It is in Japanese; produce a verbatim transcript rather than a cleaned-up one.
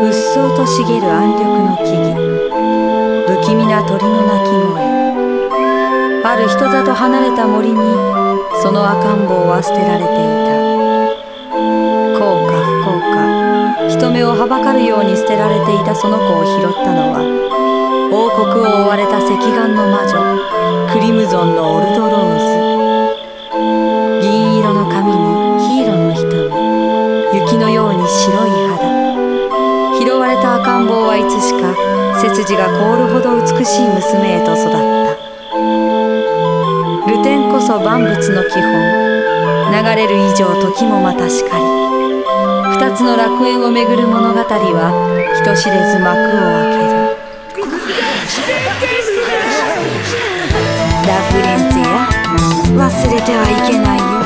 うっそうと茂る暗緑の木々、不気味な鳥の鳴き声。ある人里離れた森にその赤ん坊は捨てられていた。幸か不幸か、人目をはばかるように捨てられていたその子を拾ったのは、王国を追われた赤眼の魔女クリムゾンのオルドローズ。銀色の髪に黄色の瞳、雪のように白い肌。拾われた赤ん坊はいつしか背筋が凍るほど美しい娘へと育った。流転こそ万物の基本、流れる以上時もまたしかり。二つの楽園をめぐる物語は人知れず幕を開ける。ラフレンツェや忘れてはいけないよ。